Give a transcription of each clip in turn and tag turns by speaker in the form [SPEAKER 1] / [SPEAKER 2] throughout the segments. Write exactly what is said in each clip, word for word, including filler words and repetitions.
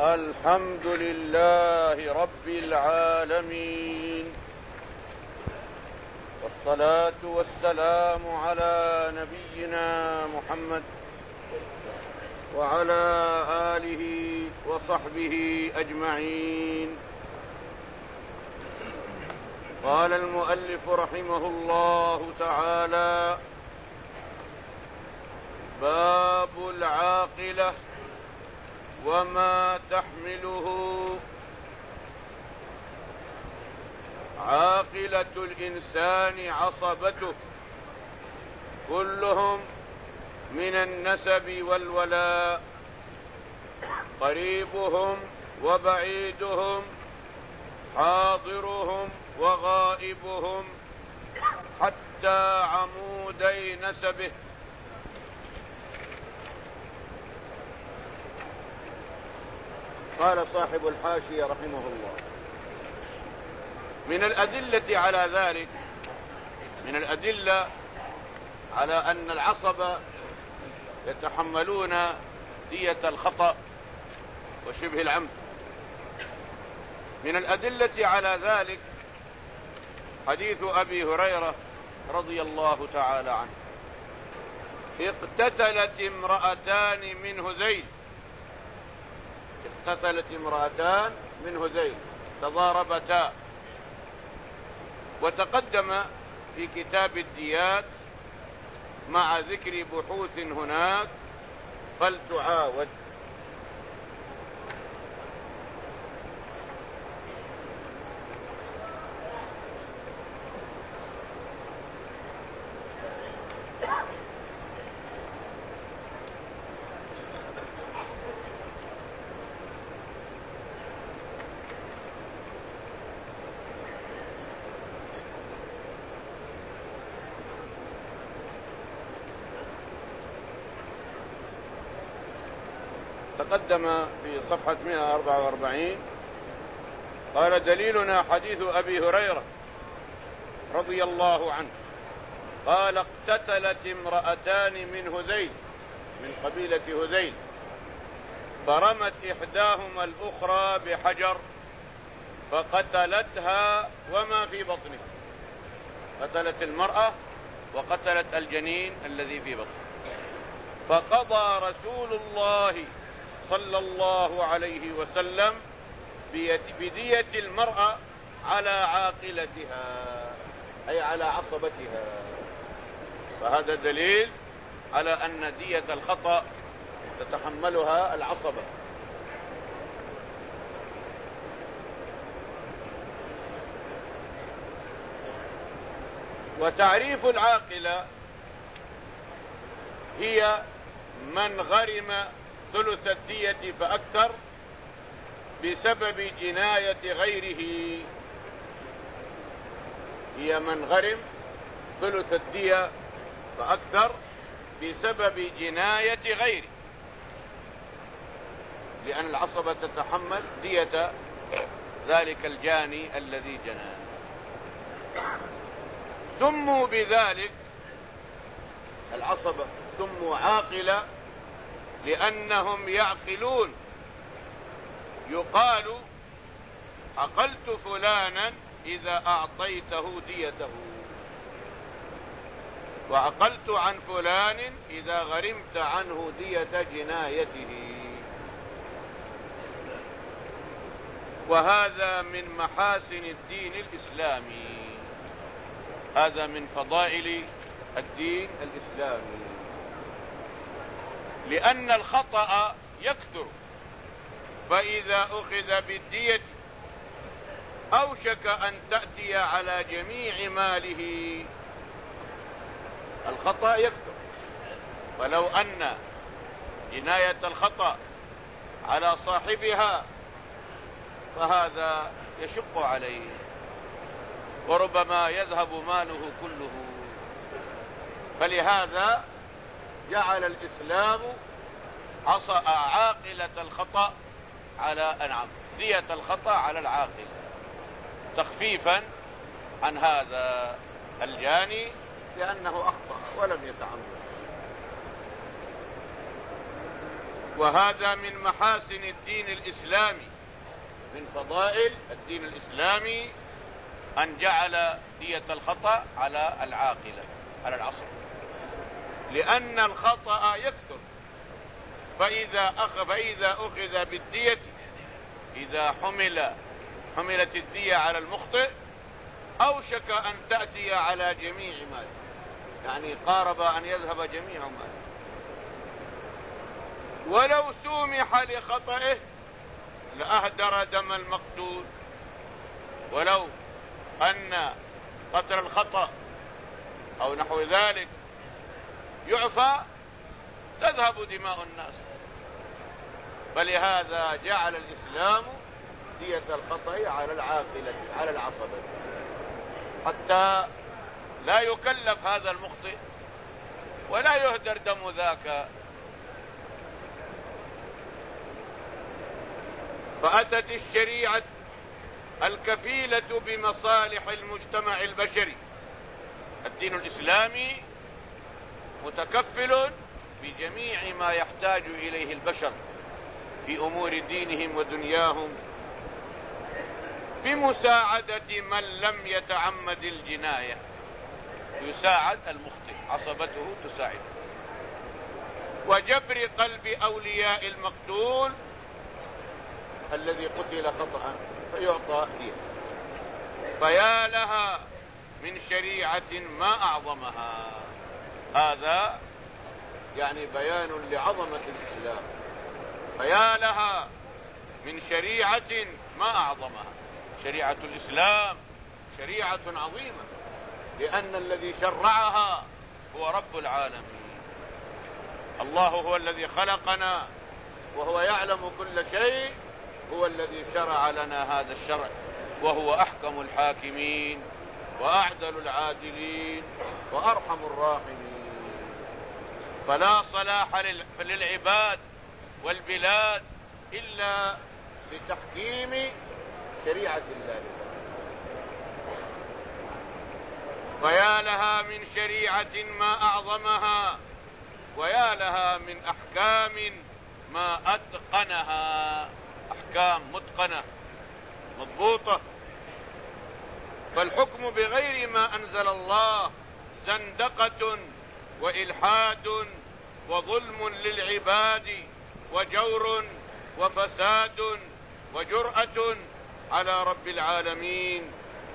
[SPEAKER 1] الحمد لله رب العالمين، والصلاة والسلام على نبينا محمد وعلى آله وصحبه أجمعين. قال المؤلف رحمه الله تعالى: باب العاقلة وما تحمله. عاقلة الإنسان عصبته، كلهم من النسب والولاء، قريبهم وبعيدهم، حاضرهم وغائبهم، حتى عمودي نسبه. قال صاحب الحاشية رحمه الله: من الأدلة على ذلك، من الأدلة على أن العصبة يتحملون دية الخطأ وشبه العمد، من الأدلة على ذلك حديث أبي هريرة رضي الله تعالى عنه: اقتتلت امرأتان من هذيل، اقتتلت امرأتان من هذيل تضاربتا. وتقدم في كتاب الديات مع ذكر بحوث هناك فلتعاود. تقدم في صفحة مئة وأربعة وأربعين: قال: دليلنا حديث أبي هريرة رضي الله عنه قال: اقتتلت امرأتان من هذيل، من قبيلة هذيل، فرمت إحداهما الأخرى بحجر فقتلتها وما في بطنه. قتلت المرأة وقتلت الجنين الذي في بطنه. فقضى رسول الله صلى الله عليه وسلم بدية المرأة على عاقلتها، أي على عصبتها. فهذا دليل على أن دية الخطأ تتحملها العصبة. وتعريف العاقلة هي من غرم ثلث الدية فأكثر بسبب جناية غيره. هي من غرم ثلث الدية فأكثر بسبب جناية غيره، لأن العصبة تتحمل دية ذلك الجاني الذي جنى. سموا بذلك العصبة، سموا عاقلة لأنهم يعقلون. يقال: عقلت فلانا إذا أعطيته ديته، وعقلت عن فلان إذا غرمت عنه دية جنايته. وهذا من محاسن الدين الإسلامي، هذا من فضائل الدين الإسلامي، لأن الخطأ يكثر، فإذا أخذ بالدية أوشك أن تأتي على جميع ماله. الخطأ يكثر، فلو أن جناية الخطأ على صاحبها فهذا يشق عليه، وربما يذهب ماله كله. فلهذا جعل الإسلام عاقلة الخطأ على أنعم دية الخطأ على العاقل، تخفيفا عن هذا الجاني لأنه أخطأ ولم يتعمد. وهذا من محاسن الدين الإسلامي، من فضائل الدين الإسلامي أن جعل دية الخطأ على العاقلة، على العصر، لأن الخطأ يكثر. فإذا أخذ فإذا أخذ بالدية، إذا حمل حملت الدية على المخطئ أوشك أن تأتي على جميع ماله، يعني قارب أن يذهب جميع ماله. ولو سومح لخطئه لأهدر دم المقتول، ولو أن قتل الخطأ أو نحو ذلك يعفى تذهب دماء الناس. فلهذا جعل الإسلام دية الخطأ على العاقلة، على العصبة، حتى لا يكلف هذا المخطئ ولا يهدر دم ذاك. فأتت الشريعة الكفيلة بمصالح المجتمع البشري. الدين الإسلامي متكفل بجميع ما يحتاج إليه البشر في أمور دينهم ودنياهم، بمساعدة من لم يتعمد الجناية، يساعد المخطئ، عصبته تساعد، وجبر قلب أولياء المقتول الذي قتل خطأ فيعطى دية. فيا لها من شريعة ما أعظمها. هذا يعني بيان لعظمة الإسلام. فيا لها من شريعة ما أعظمها. شريعة الإسلام شريعة عظيمة، لأن الذي شرعها هو رب العالمين. الله هو الذي خلقنا وهو يعلم كل شيء، هو الذي شرع لنا هذا الشرع، وهو أحكم الحاكمين وأعدل العادلين وأرحم الراحمين. فلا صلاح للعباد والبلاد إلا بتحكيم شريعة الله. ويا لها من شريعة ما أعظمها، ويا لها من أحكام ما أتقنها. أحكام متقنة مضبوطة. فالحكم بغير ما أنزل الله زندقة وإلحاد وظلم للعباد وجور وفساد وجرأة على رب العالمين.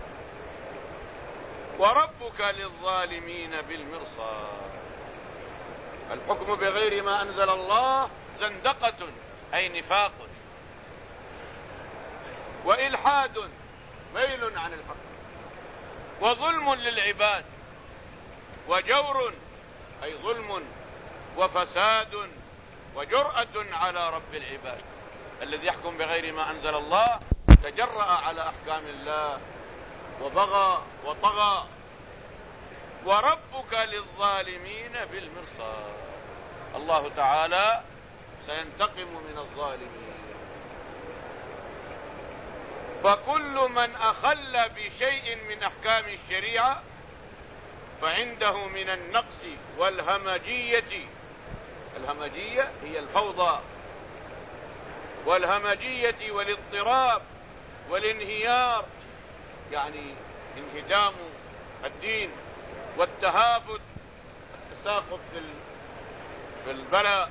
[SPEAKER 1] وربك للظالمين بالمرصاد. الحكم بغير ما أنزل الله زندقة أي نفاق، وإلحاد ميل عن الحق، وظلم للعباد، وجور أي ظلم وفساد وجرأة على رب العباد. الذي يحكم بغير ما أنزل الله تجرأ على أحكام الله وبغى وطغى. وربك للظالمين بالمرصاد. الله تعالى سينتقم من الظالمين. فكل من أخل بشيء من أحكام الشريعة فعنده من النقص والهمجية. الهمجية هي الفوضى، والهمجية والاضطراب والانهيار، يعني انهدام الدين والتهافت، التساقط في البلاء.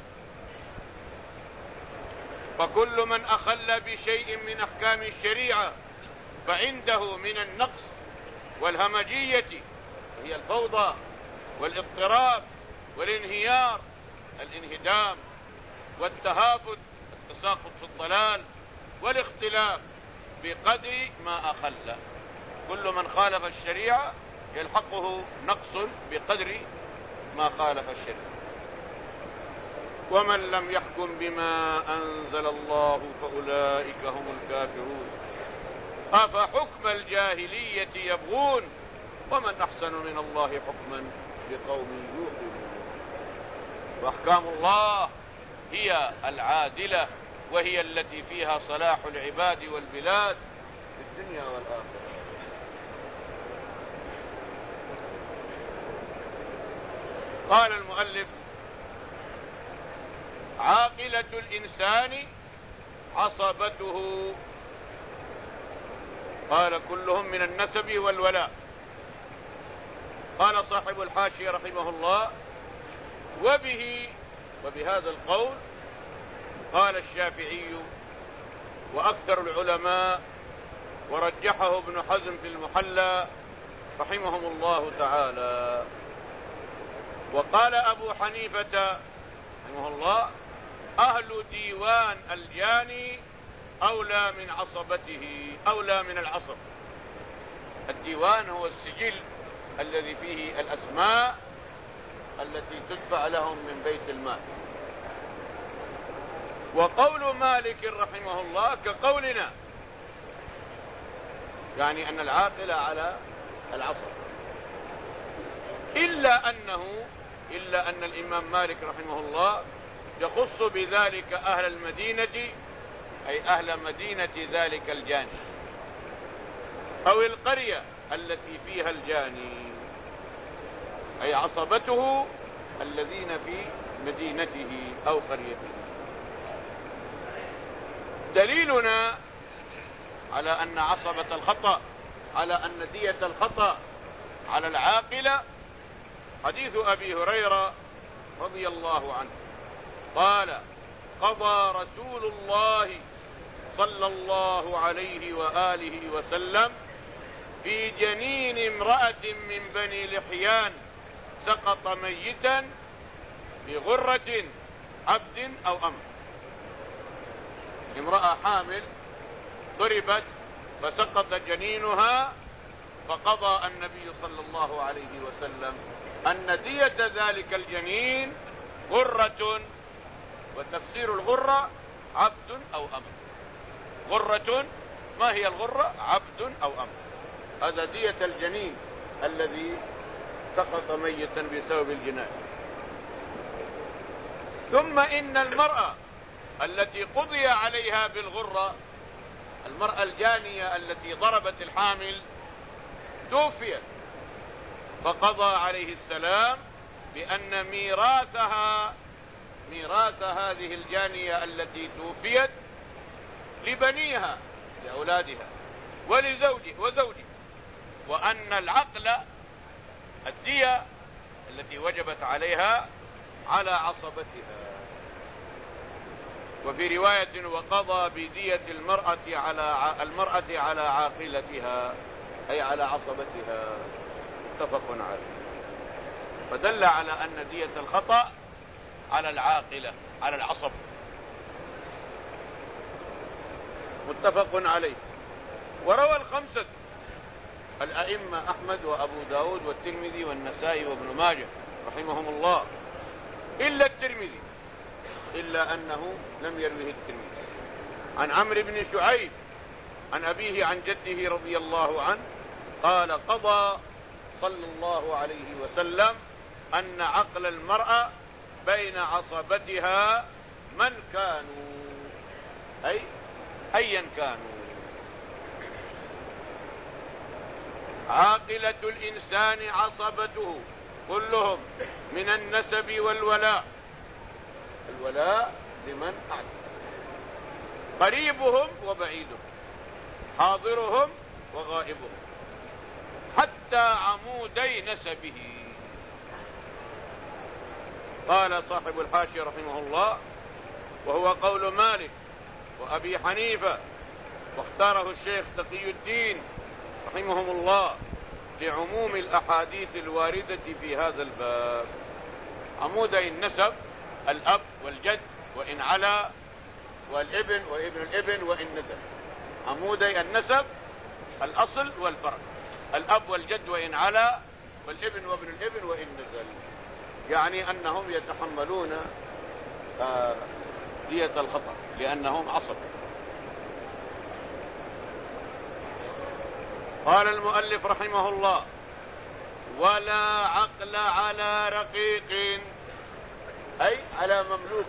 [SPEAKER 1] فكل من أخل بشيء من أحكام الشريعة فعنده من النقص والهمجية، هي الفوضى والاضطراب والانهيار، الانهدام والتهافت، التساقط في الضلال والاختلاف بقدر ما أخل. كل من خالف الشريعة يلحقه نقص بقدر ما خالف الشريعة. ومن لم يحكم بما أنزل الله فأولئك هم الكافرون. أفحكم الجاهلية يبغون ومن أحسن من الله حكما لقوم يوقنون. وأحكام الله هي العادلة، وهي التي فيها صلاح العباد والبلاد في الدنيا والآخرة. قال المؤلف عاقلة الإنسان عصبته. قال كلهم من النسب والولاء. قال صاحب الحاشية رحمه الله: وبه وبهذا القول قال الشافعي وأكثر العلماء، ورجحه ابن حزم في المحلى رحمهم الله تعالى. وقال أبو حنيفة رحمه الله: أهل ديوان الجاني أولى من عصبته، أولى من العصب. الديوان هو السجل الذي فيه الأسماء التي تدفع لهم من بيت المال. وقول مالك رحمه الله كقولنا، يعني أن العاقل على العصب، إلا أنه إلا أن الإمام مالك رحمه الله يخص بذلك أهل المدينة، أي أهل مدينة ذلك الجاني، أو القرية التي فيها الجاني، أي عصبته الذين في مدينته أو قريته. دليلنا على أن عصبة الخطأ، على أن دية الخطأ على العاقلة حديث أبي هريرة رضي الله عنه قال: قضى رسول الله صلى الله عليه وآله وسلم في جنين امرأة من بني لحيان سقط ميتا بغرة عبد أو أمر. امرأة حامل ضربت فسقط جنينها، فقضى النبي صلى الله عليه وسلم أن دية ذلك الجنين غرة، وتفسير الغرة عبد أو أمر. غرة، ما هي الغرة؟ عبد أو أمر. هذا دية الجنين الذي سقط ميتا بسبب الجناية. ثم إن المرأة التي قضي عليها بالغرة، المرأة الجانية التي ضربت الحامل، توفيت، فقضى عليه السلام بأن ميراثها، ميراث هذه الجانية التي توفيت، لبنيها، لأولادها، ولزوجه وزوجه، وأن العقل الدية التي وجبت عليها على عصبتها. وفي رواية: وقضى بدية المرأة على المرأة على عاقلتها، أي على عصبتها. متفق عليه. فدل على أن دية الخطأ على العاقلة، على العصب. متفق عليه. وروى الخمسة الأئمة أحمد وأبو داود والترمذي والنسائي وابن ماجه رحمهم الله، إلا الترمذي، إلا أنه لم يروه الترمذي، عن عمرو بن شعيب عن أبيه عن جده رضي الله عنه قال: قضى صلى الله عليه وسلم أن عقل المرأة بين عصبتها من كانوا، أي أيا كانوا. عاقلة الإنسان عصبته كلهم من النسب والولاء. الولاء لمن أعلم، قريبهم وبعيدهم، حاضرهم وغائبهم، حتى عمودي نسبه. قال صاحب الحاشية رحمه الله: وهو قول مالك وأبي حنيفة، واختاره الشيخ تقي الدين رحمهم الله لعموم الأحاديث الواردة في هذا الباب. عمودي النسب الأب والجد وإن علا، والابن وابن الابن وإن نزل. عمودي النسب الأصل والفرع، الأب والجد وإن علا، والابن وابن الابن وإن نزل. يعني أنهم يتحملون آه دية الخطأ لأنهم عصب. قال المؤلف رحمه الله: ولا عقل على رقيق، أي على مملوك.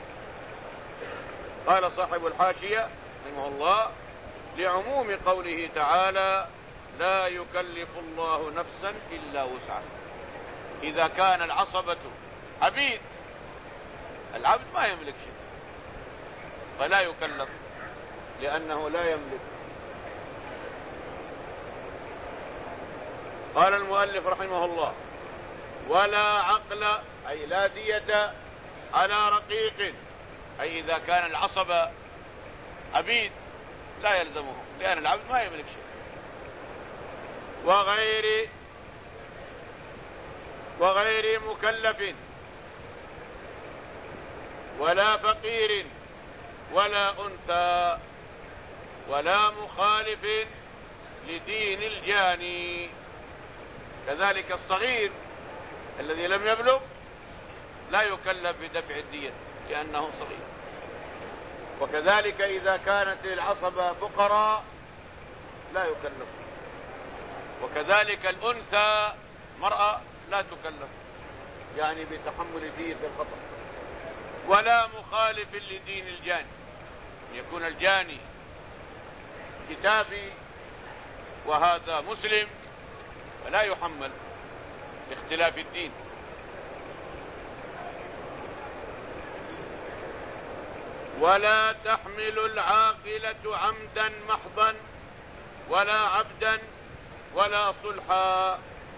[SPEAKER 1] قال صاحب الحاشية رحمه الله: لعموم قوله تعالى: لا يكلف الله نفسا إلا وسعها. إذا كان العصبة عبيد العبد ما يملك شيء فلا يكلف لأنه لا يملك. قال المؤلف رحمه الله: ولا عقل أي لا دية على رقيق، أي إذا كان العصبة عبيد لا يلزمه لأن العبد ما يملك شيء. وغير وغير مكلف ولا فقير ولا أنثى ولا مخالف لدين الجاني. كذلك الصغير الذي لم يبلغ لا يكلف بدفع الدية لأنه صغير. وكذلك إذا كانت العصبة فقراء لا يكلف. وكذلك الأنثى مرأة لا تكلف يعني بتحمل دية الخطأ. ولا مخالف لدين الجاني، يكون الجاني كتابي وهذا مسلم فلا يحمل باختلاف الدين. ولا تحمل العاقلة عمدا محضا ولا عبدا ولا صلحا.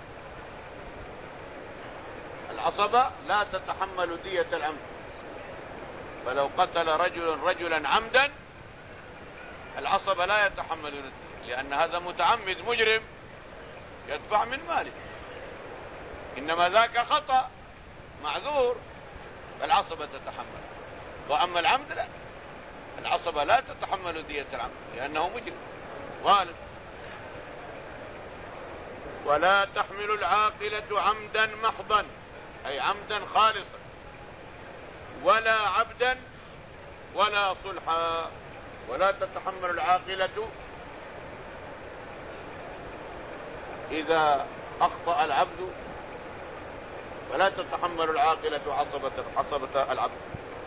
[SPEAKER 1] العصبة لا تتحمل دية العمد، فلو قتل رجل رجلا عمدا العصبة لا يتحملون الدية لأن هذا متعمد مجرم يدفع من ماله، إنما ذاك خطأ معذور فالعصبة تتحمل. وأما العمد لا، العصبة لا تتحمل دية العمد لأنه مجرم غالب. ولا تحمل العاقلة عمدا محضا أي عمدا خالصا ولا عبدا ولا صلحا. ولا تتحمل العاقلة إذا أخطأ العبد، ولا تتحمل العاقلة عصبة عصبة العبد.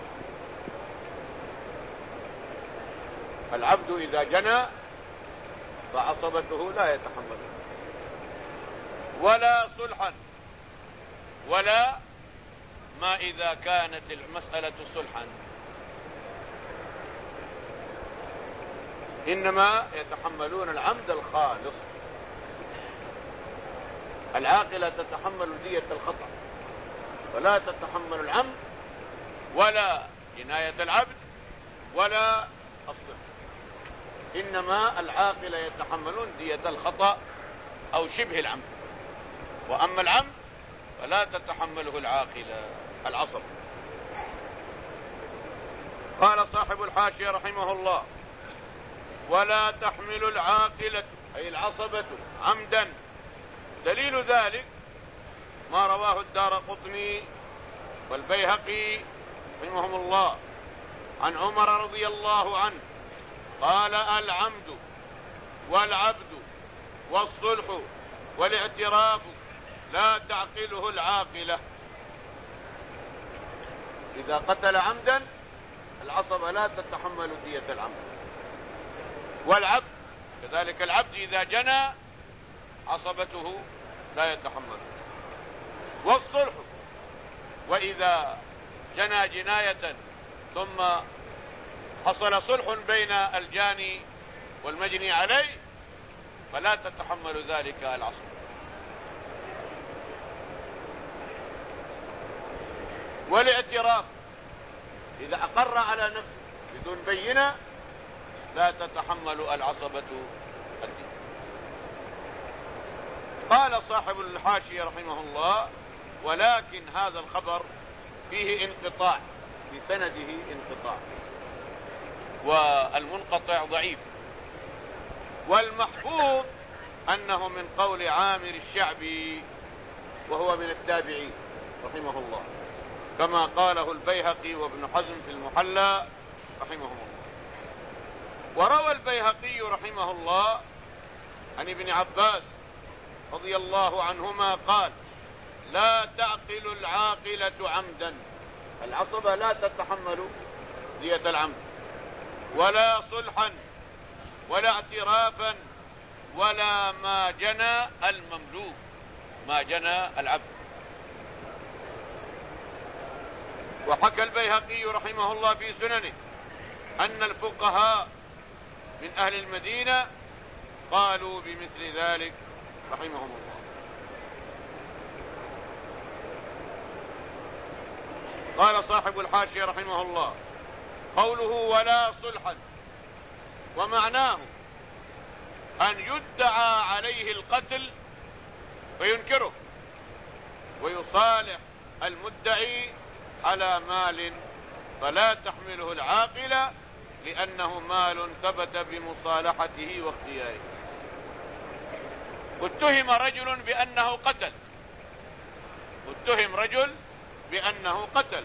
[SPEAKER 1] العبد إذا جنى فعصبته لا يتحمل. ولا صلحا، ولا ما إذا كانت المسألة صلحا، إنما يتحملون العمد الخالص. العاقلة تتحمل دية الخطأ ولا تتحمل العمد ولا جناية العبد ولا الصلح، إنما العاقلة يتحملون دية الخطأ أو شبه العمد. وأما العمد فلا تتحمله العاقلة العصب. قال صاحب الحاشية رحمه الله: ولا تحمل العاقلة أي العصبة عمدا. دليل ذلك ما رواه الدارقطني والبيهقي رحمهم الله عن عمر رضي الله عنه قال: العمد والعبد والصلح والاعتراف لا تعقله العاقلة. إذا قتل عمدا العصبة لا تتحمل دية العمد. والعبد كذلك، العبد إذا جنى عصبته لا يتحمل. والصلح، وإذا جنى جناية ثم حصل صلح بين الجاني والمجني عليه فلا تتحمل ذلك العصبة. والاعتراف إذا أقر على نفسه بدون بينة لا تتحمل العصبة الدين. قال صاحب الحاشية رحمه الله: ولكن هذا الخبر فيه انقطاع، في سنده انقطاع، والمنقطع ضعيف. والمحفوظ أنه من قول عامر الشعبي وهو من التابعين رحمه الله، كما قاله البيهقي وابن حزم في المحلى رحمهم الله. وروى البيهقي رحمه الله عن ابن عباس رضي الله عنهما قال: لا تعقل العاقلة عمدا. العصبة لا تتحمل دية العمد، ولا صلحا ولا اعترافا ولا ما جنى المملوك، ما جنى العبد. وحكى البيهقي رحمه الله في سننه أن الفقهاء من أهل المدينة قالوا بمثل ذلك رحمهم الله. قال صاحب الحاشية رحمه الله: قوله ولا صلحا، ومعناه أن يدعى عليه القتل فينكره ويصالح المدعي على مال فلا تحمله العاقلة لأنه مال ثبت بمصالحته واختياره. اتهم رجل بأنه قتل اتهم رجل بأنه قتل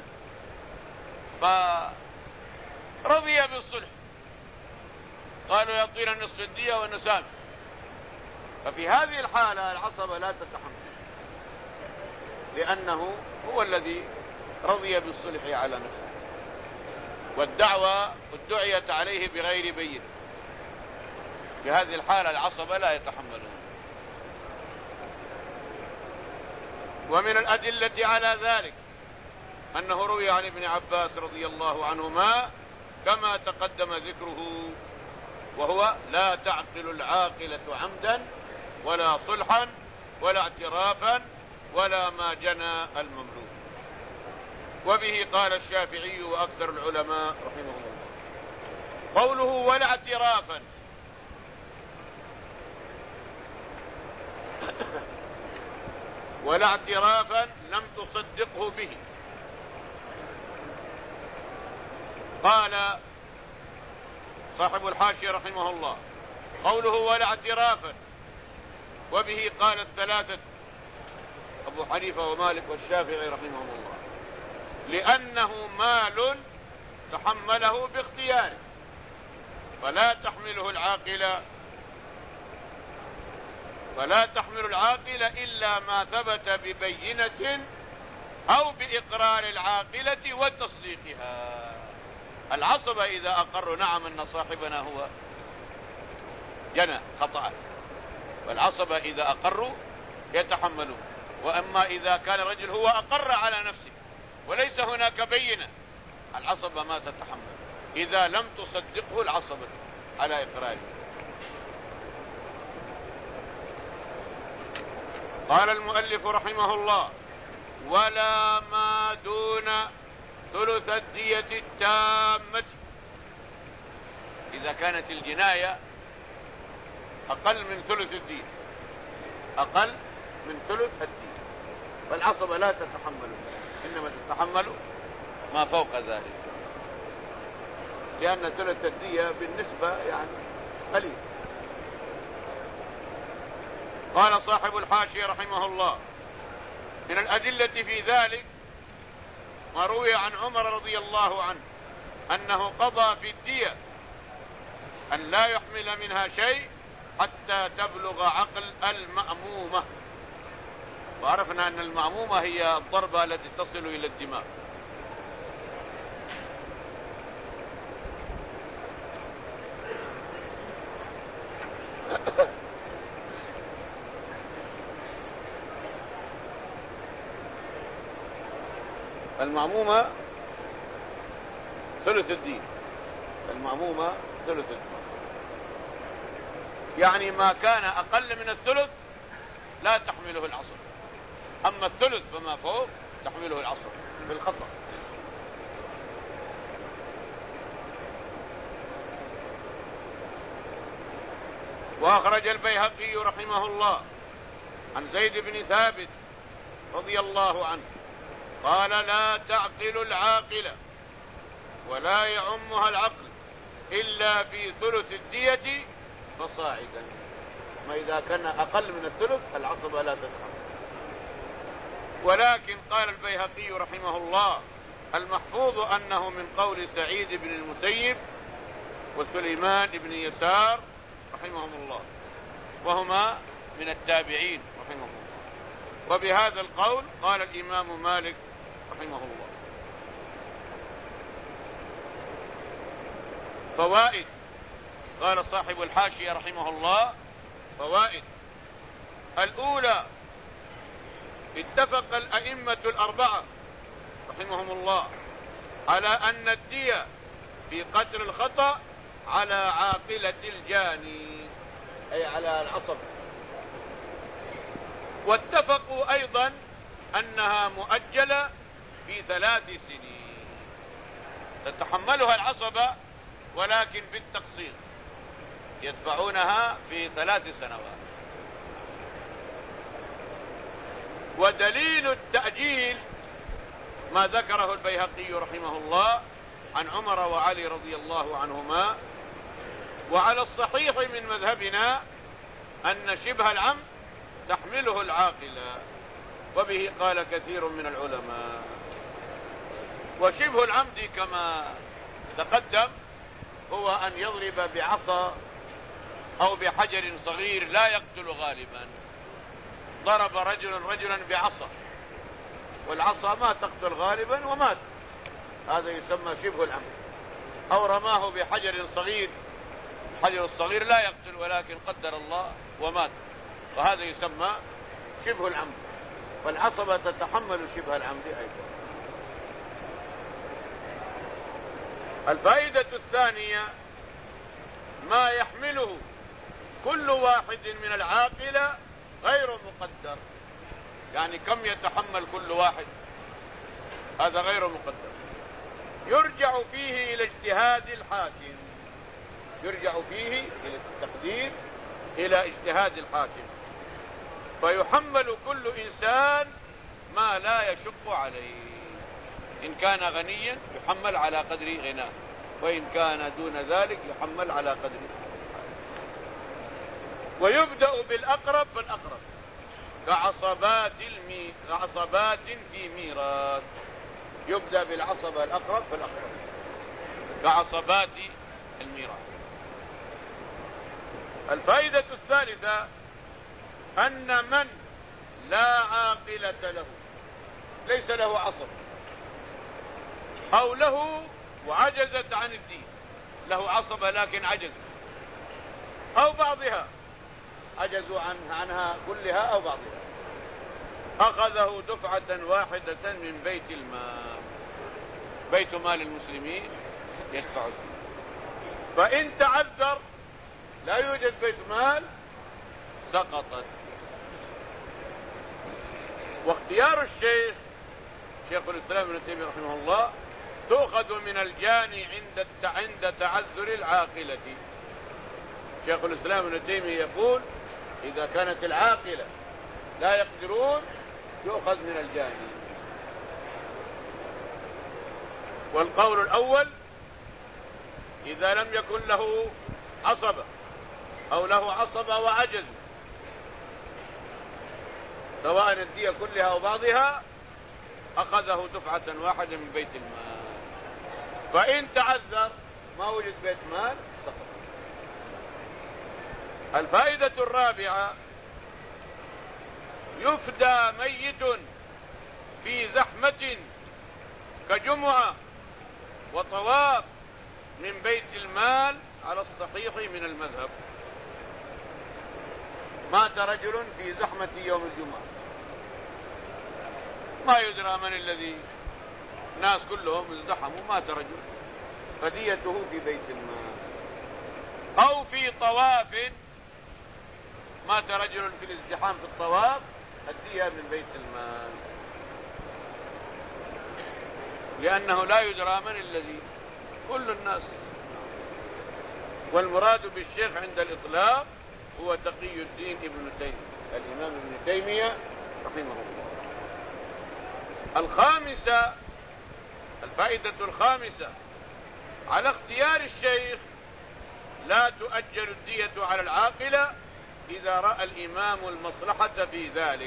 [SPEAKER 1] فرضي بالصلح، قالوا يعطينا نصف الدية ونسامح. ففي هذه الحالة العصبة لا تتحمل، لأنه هو الذي رضي بالصلح على نفسه، والدعوة ادعيت عليه بغير بين. في هذه الحالة العصبة لا يتحملون. ومن الأدلة على ذلك أنه روي عن ابن عباس رضي الله عنهما كما تقدم ذكره، وهو: لا تعقل العاقلة عمدا ولا صلحا ولا اعترافا ولا ما جنى المملوك. وبه قال الشافعي وأكثر العلماء رحمهم الله. قوله ولا اعترافا، ولا اعترافا لم تصدقه به. قال صاحب الحاشية رحمه الله: قوله ولا اعترافا، وبه قال الثلاثة أبو حنيفة ومالك والشافعي رحمهم الله، لأنه مال تحمله باختياره فلا تحمله العاقلة فلا تحمل العاقلة إلا ما ثبت ببينة أو بإقرار العاقلة وتصديقها. العصبة إذا أقروا نعم أن صاحبنا هو جنى خطأ، والعصبة إذا أقروا يتحملون. وأما إذا كان الرجل هو أقر على نفسه وليس هناك بينة، العصبة ما تتحمل إذا لم تصدقه العصبة على إقراره. قال المؤلف رحمه الله: ولا ما دون ثلث الدية التامة، إذا كانت الجناية أقل من ثلث الدية أقل من ثلث الدية فالعصبة لا تتحمل، إنما تتحمل ما فوق ذلك، لأن ثلث الدية بالنسبة يعني قليل. قال صاحب الحاشية رحمه الله: من الأدلة في ذلك ما روي عن عمر رضي الله عنه أنه قضى في الدية أن لا يحمل منها شيء حتى تبلغ عقل المأمومة. وعرفنا أن المأمومة هي الضربة التي تصل إلى الدماغ. المأمومة ثلث الدين، المأمومة ثلث الدين، يعني ما كان أقل من الثلث لا تحمله العصر، أما الثلث فما فوق تحمله العصر بالخطأ. وأخرج البيهقي رحمه الله عن زيد بن ثابت رضي الله عنه قال: لا تعقل العاقلة ولا يعمها العقل إلا في ثلث الدية فصاعدا. ما إذا كان أقل من الثلث العصبة لا تتحمل. ولكن قال البيهقي رحمه الله: المحفوظ أنه من قول سعيد بن المسيب وسليمان بن يسار رحمهم الله، وهما من التابعين رحمهم الله. وبهذا القول قال الإمام مالك رحمه الله. فوائد. قال صاحب الحاشية رحمه الله: فوائد. الأولى: اتفق الأئمة الأربعة رحمهم الله على أن الدية في قتل الخطأ على عاقلة الجاني، أي على العصب. واتفقوا أيضا أنها مؤجلة في ثلاث سنين، تتحملها العصبة ولكن بالتقسيط، يدفعونها في ثلاث سنوات. ودليل التأجيل ما ذكره البيهقي رحمه الله عن عمر وعلي رضي الله عنهما. وعلى الصحيح من مذهبنا أن شبه العمد تحمله العاقلة، وبه قال كثير من العلماء. وشبه العمد كما تقدم هو أن يضرب بعصا أو بحجر صغير لا يقتل غالبا. ضرب رجل رجلا بعصا والعصا ما تقتل غالبا ومات، هذا يسمى شبه العمد. أو رماه بحجر صغير، الحجر الصغير لا يقتل ولكن قدر الله ومات، وهذا يسمى شبه العمد. والعصبة تتحمل شبه العمد أيضا. الفائدة الثانية ما يحمله كل واحد من العاقلة غير مقدر. يعني كم يتحمل كل واحد، هذا غير مقدر. يرجع فيه إلى اجتهاد الحاكم، يرجع فيه إلى التقدير إلى اجتهاد الحاكم. فيحمل كل إنسان ما لا يشق عليه. إن كان غنيا يحمل على قدر غناه، وإن كان دون ذلك يحمل على قدر. ويبدأ بالأقرب فالأقرب كعصبات المي... كعصبات في ميراث. يبدأ بالعصبة الأقرب فالأقرب كعصبات الميراث. الفائدة الثالثة أن من لا عاقلة له، ليس له عصب، أو له وعجزت عن الدين، له عصبة لكن عجز، أو بعضها عجزوا عنها, عنها كلها أو بعضها، أخذه دفعة واحدة من بيت المال، بيت مال المسلمين يدفع فيه. فإن تعذر لا يوجد بيت مال سقطت. واختيار الشيخ شيخ الإسلام ابن تيمية رحمه الله تؤخذ من الجاني عند عند تعذر العاقلة. شيخ الإسلام ابن تيمية يقول إذا كانت العاقلة لا يقدرون يؤخذ من الجاني. والقول الأول إذا لم يكن له عصبة أو له عصبة وعجز، سواء الدية كلها أو بعضها، أخذه دفعة واحدة من بيت المال. فإن تعذر ما وجد بيت مال سقط. الفائدة الرابعة يفدى ميت في زحمة كجمعة وطواف من بيت المال على الصحيح من المذهب. مات رجل في زحمة يوم الجمعة، ما يدرى من الذي، الناس كلهم ازدحموا، مات رجل، فديته في بيت المال. أو في طواف، مات رجل في الازدحام في الطواف، الدية من بيت المال، لأنه لا يدرى من الذي، كل الناس. والمراد بالشيخ عند الإطلاق هو تقي الدين ابن تيمية، الإمام ابن تيمية رحمه الله. الخامسة، الفائدة الخامسة على اختيار الشيخ لا تؤجل الدية على العاقلة إذا رأى الإمام المصلحة في ذلك.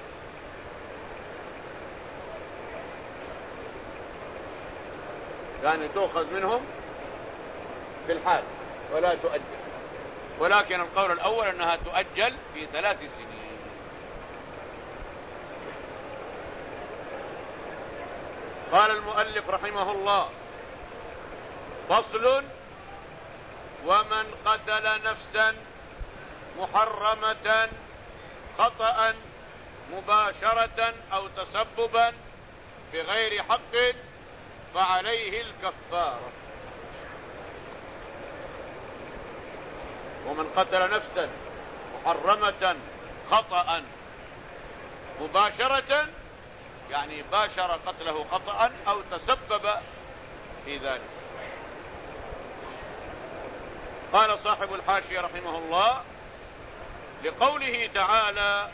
[SPEAKER 1] يعني تؤخذ منهم في الحال ولا تؤجل، ولكن القول الأول أنها تؤجل في ثلاث سنين. قال المؤلف رحمه الله: فصل: ومن قتل نفسا محرمة خطأ مباشرة أو تسببا بغير حق فعليه الكفارة. ومن قتل نفسا محرمة خطأ مباشرة، يعني باشر قتله خطأ أو تسبب في ذلك. قال صاحب الحاشية رحمه الله: لقوله تعالى: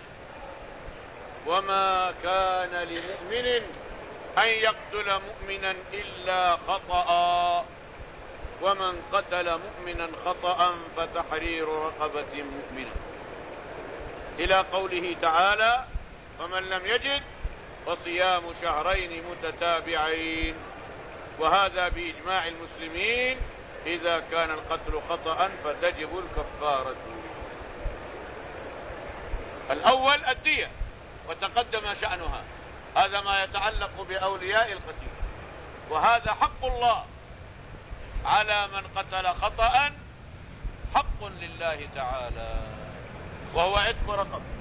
[SPEAKER 1] وما كان لمؤمن أن يقتل مؤمنا إلا خطأ، ومن قتل مؤمنا خطأ فتحرير رقبة مؤمنة، إلى قوله تعالى: فمن لم يجد فصيام شهرين متتابعين. وهذا بإجماع المسلمين إذا كان القتل خطأ فتجب الكفارة. الأول الدية وتقدم شأنها، هذا ما يتعلق بأولياء القتيل، وهذا حق الله على من قتل خطأ، حق لله تعالى، وهو عتق رقبة.